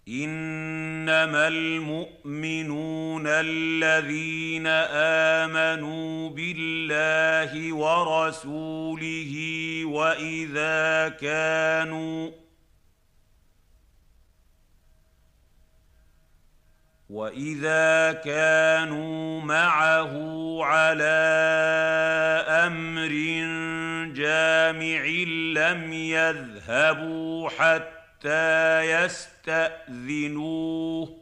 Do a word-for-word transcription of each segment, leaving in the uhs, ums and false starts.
إنما المؤمنون الذين آمنوا بالله ورسوله وإذا كانوا وإذا كانوا معه على أمر جامع لم يذهبوا حتى يستأذنوه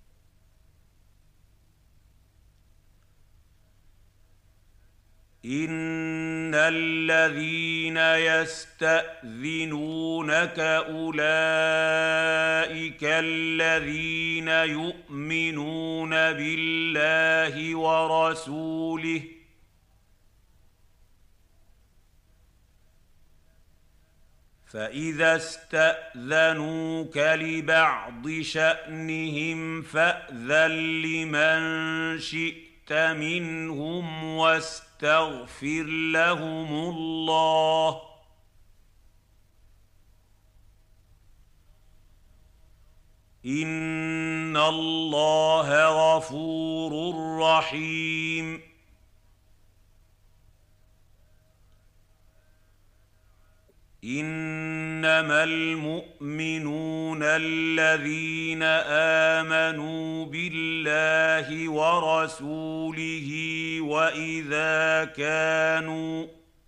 إن الذين يستأذنونك أولئك الذين يؤمنون بالله ورسوله فإذا استأذنوك لبعض شأنهم فأذن لمن شئت منهم واستغفر لهم الله إن الله غفور رحيم إنما المؤمنون الذين آمنوا بالله ورسوله وإذا كانوا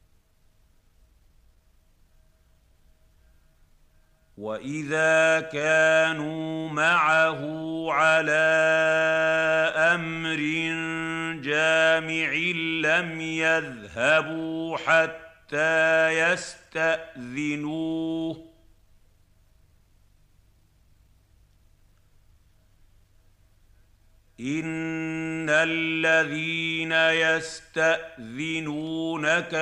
وإذا كانوا معه على أمر جامع لم يذهبوا حتى حتى يستأذنوه إن الذين يستأذنونك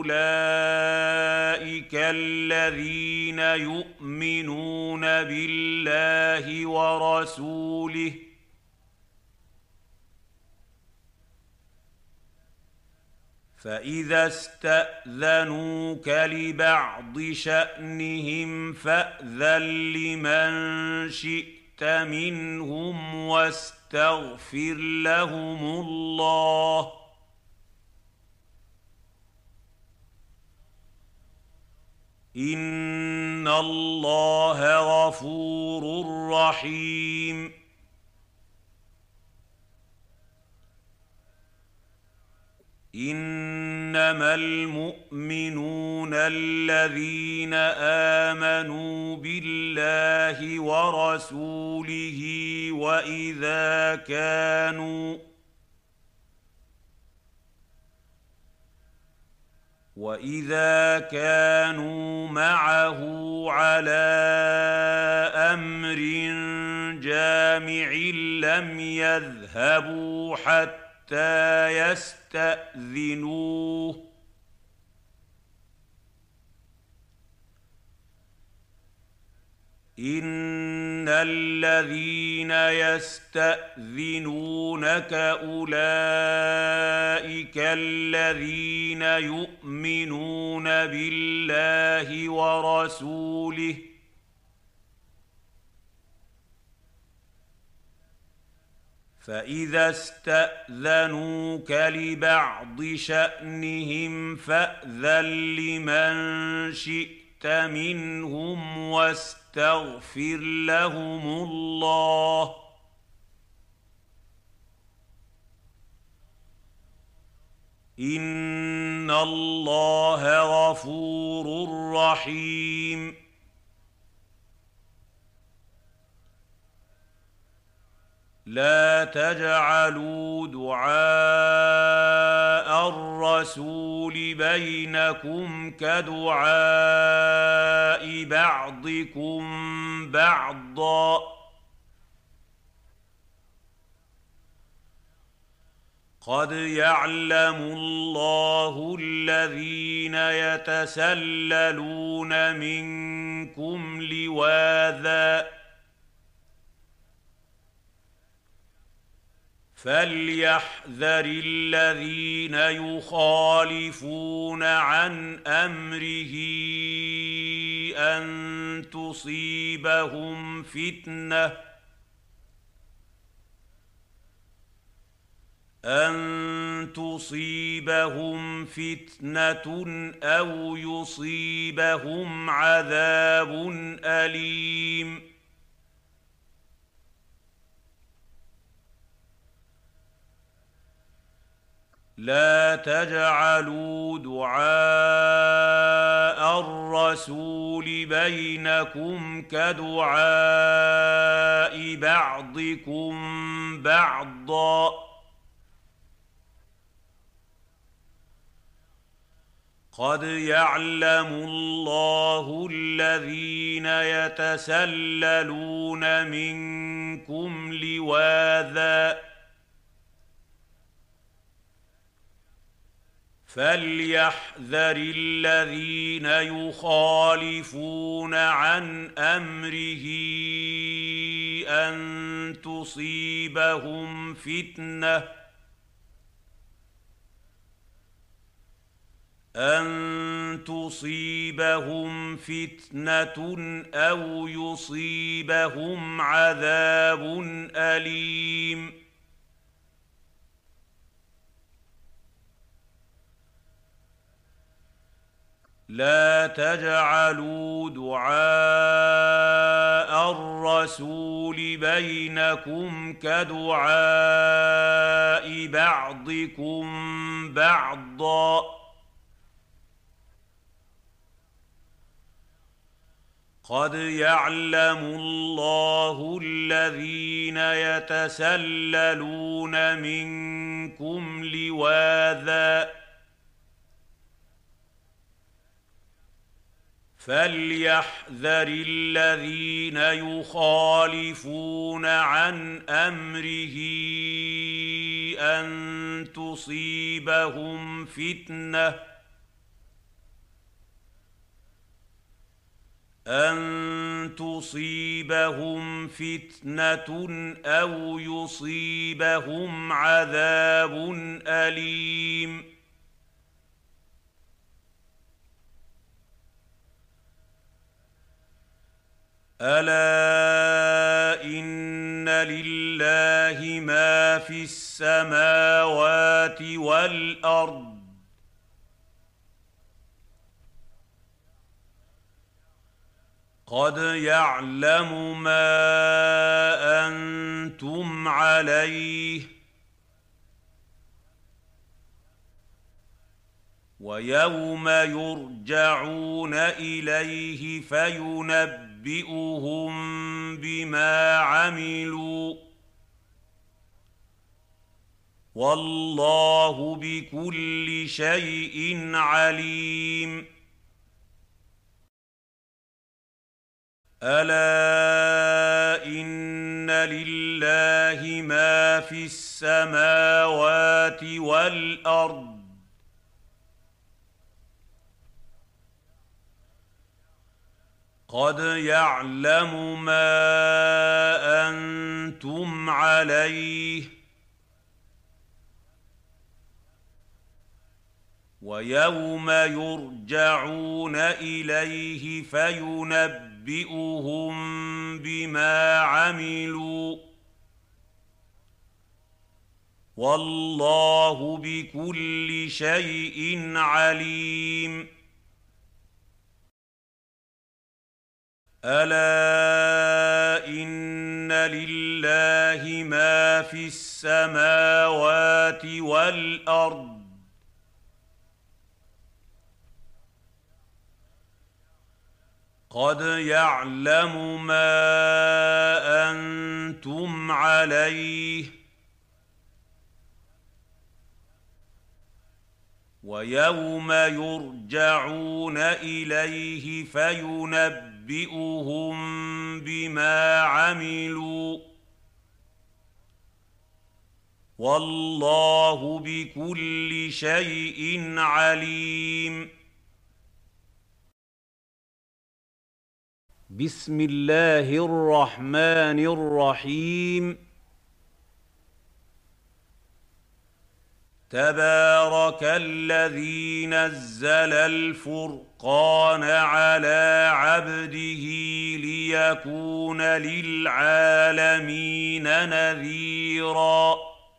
أولئك الذين يؤمنون بالله ورسوله فإذا استأذنوك لبعض شأنهم فأذن لمن شئت منهم واستغفر لهم الله إن الله غفور رحيم إنما المؤمنون الذين آمنوا بالله ورسوله وإذا كانوا وإذا كانوا معه على أمر جامع لم يذهبوا حتى حتى يستأذنوه إن الذين يستأذنونك أولئك الذين يؤمنون بالله ورسوله فإذا استأذنوك لبعض شأنهم فأذن لمن شئت منهم واستغفر لهم الله إن الله غفور رحيم لا تجعلوا دعاء الرسول بينكم كدعاء بعضكم بعضا قد يعلم الله الذين يتسللون منكم لواذا فليحذر الذين يخالفون عن امره ان تصيبهم فتنه ان تصيبهم فتنه او يصيبهم عذاب اليم. لا تجعلوا دعاء الرسول بينكم كدعاء بعضكم بعضا قد يعلم الله الذين يتسللون منكم لواذا فليحذر الذين يخالفون عن امره ان تصيبهم فتنه ان تصيبهم فتنه او يصيبهم عذاب اليم. لا تجعلوا دعاء الرسول بينكم كدعاء بعضكم بعضا قد يعلم الله الذين يتسللون منكم لواذا فليحذر الذين يخالفون عن امره ان تصيبهم فتنه ان تصيبهم فتنه او يصيبهم عذاب اليم. الا ان لله ما في السماوات والارض قد يعلم ما انتم عليه ويوم يرجعون اليه فينبئهم بما عملوا والله بكل شيء عليم. الا ان لله ما في السماوات والارض قد يعلم ما انتم عليه ويوم يرجعون اليه فينبئهم بما عملوا والله بكل شيء عليم. الا ان لله ما في السماوات والارض قد يعلم ما انتم عليه ويوم يرجعون اليه فينبئهم بما عملوا والله بكل شيء عليم. بسم الله الرحمن الرحيم تبارك الذي نزل الفرقان على عبده ليكون للعالمين نذيرا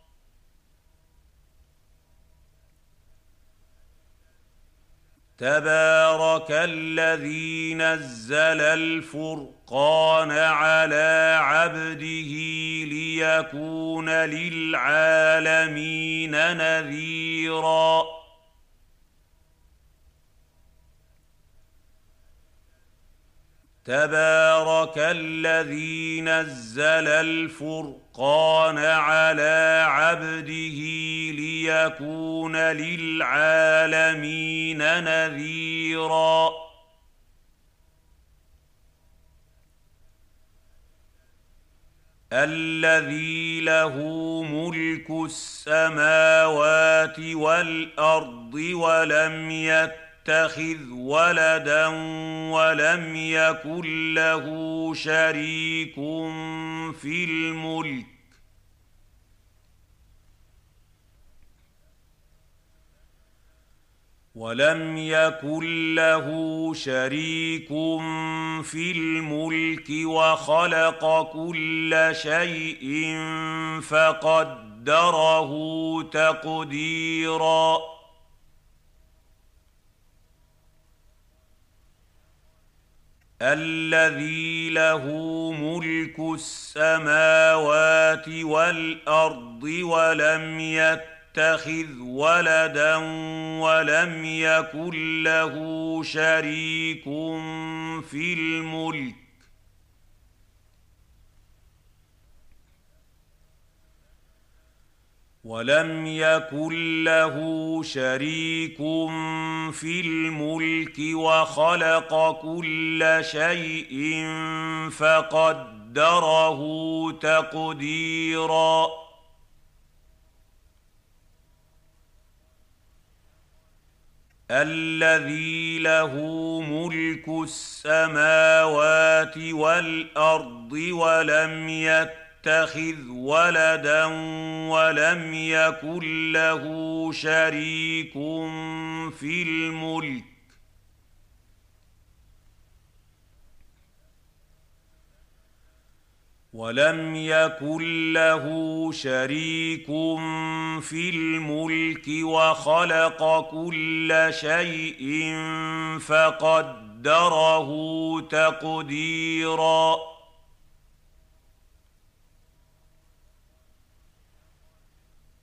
تبارك الذي نزل الفرقان على عبده ليكون للعالمين نذيرا تبارك الذي نزل الفرقان على عبده ليكون للعالمين نذيرا الذي له ملك السماوات والأرض ولم يتخذ يتخذ ولدا ولم يكن له شريك في الملك ولم يكن له شريك في الملك وخلق كل شيء فقدره تقديرا الذي له ملك السماوات والأرض ولم يتخذ ولدا ولم يكن له شريك في الملك ولم يكن له شريك في الملك وخلق كل شيء فقدره تقديرا الذي له ملك السماوات والأرض ولم يتخذ يتخذ ولدا ولم يكن له شريك في الملك ولم يكن له شريك في الملك وخلق كل شيء فقدره تقديرا